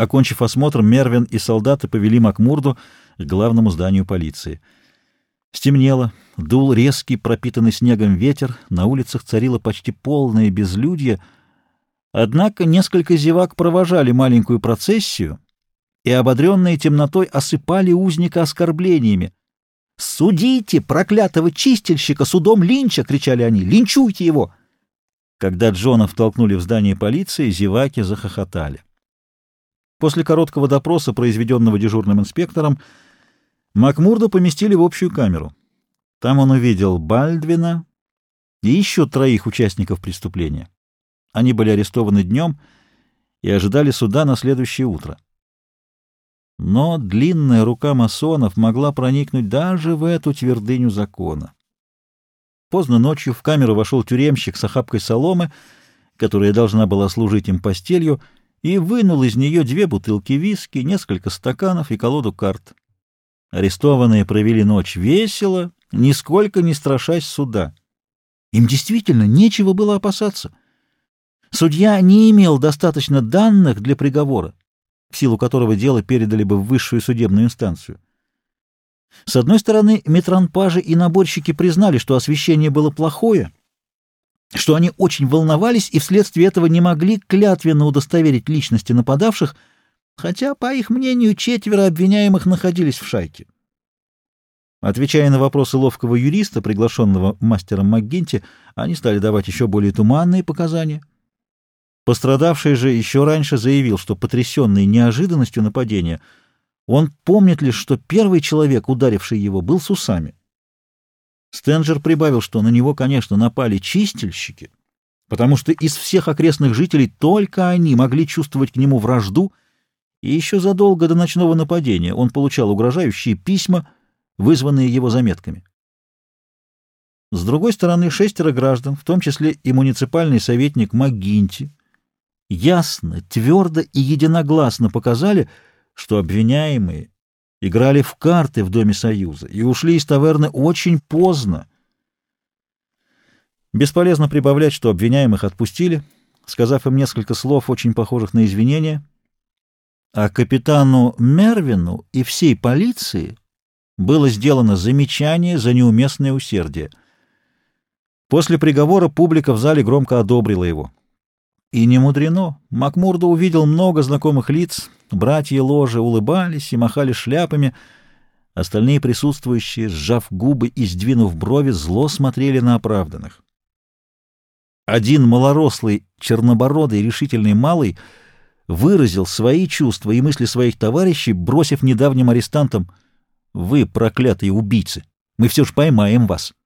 Окончив осмотр, Мервин и солдаты повели Макмурду к главному зданию полиции. Стемнело, дул резкий, пропитанный снегом ветер, на улицах царило почти полное безлюдье, однако несколько зевак провожали маленькую процессию и, ободренные темнотой, осыпали узника оскорблениями. «Судите проклятого чистильщика судом Линча!» — кричали они. «Линчуйте его!» Когда Джона втолкнули в здание полиции, зеваки захохотали. После короткого допроса, произведенного дежурным инспектором, Макмурду поместили в общую камеру. Там он увидел Бальдвина и еще 3 участников преступления. Они были арестованы днем и ожидали суда на следующее утро. Но длинная рука масонов могла проникнуть даже в эту твердыню закона. Поздно ночью в камеру вошел тюремщик с охапкой соломы, которая должна была служить им постелью, и вынул из нее 2 бутылки виски, несколько стаканов и колоду карт. Арестованные провели ночь весело, нисколько не страшась суда. Им действительно нечего было опасаться. Судья не имел достаточно данных для приговора, в силу которого дело передали бы в высшую судебную инстанцию. С одной стороны, метранпажи и наборщики признали, что освещение было плохое, что они очень волновались и вследствие этого не могли клятвенно удостоверить личности нападавших, хотя, по их мнению, 4 обвиняемых находились в шайке. Отвечая на вопросы ловкого юриста, приглашенного мастером МакГинти, они стали давать еще более туманные показания. Пострадавший же еще раньше заявил, что, потрясенный неожиданностью нападения, он помнит лишь, что первый человек, ударивший его, был с усами. Стенджер прибавил, что на него, конечно, напали чистильщики, потому что из всех окрестных жителей только они могли чувствовать к нему вражду, и еще задолго до ночного нападения он получал угрожающие письма, вызванные его заметками. С другой стороны, 6 граждан, в том числе и муниципальный советник МакГинти, ясно, твердо и единогласно показали, что обвиняемые играли в карты в Доме Союза и ушли из таверны очень поздно. Бесполезно прибавлять, что обвиняемых отпустили, сказав им несколько слов, очень похожих на извинения, а капитану Мервину и всей полиции было сделано замечание за неуместное усердие. После приговора публика в зале громко одобрила его. И не мудрено. Макмурду увидел много знакомых лиц, братья ложи улыбались и махали шляпами, остальные присутствующие, сжав губы и сдвинув брови, зло смотрели на оправданных. Один малорослый, чернобородый, решительный малый выразил свои чувства и мысли своих товарищей, бросив недавним арестантам: «Вы, проклятые убийцы, мы все же поймаем вас».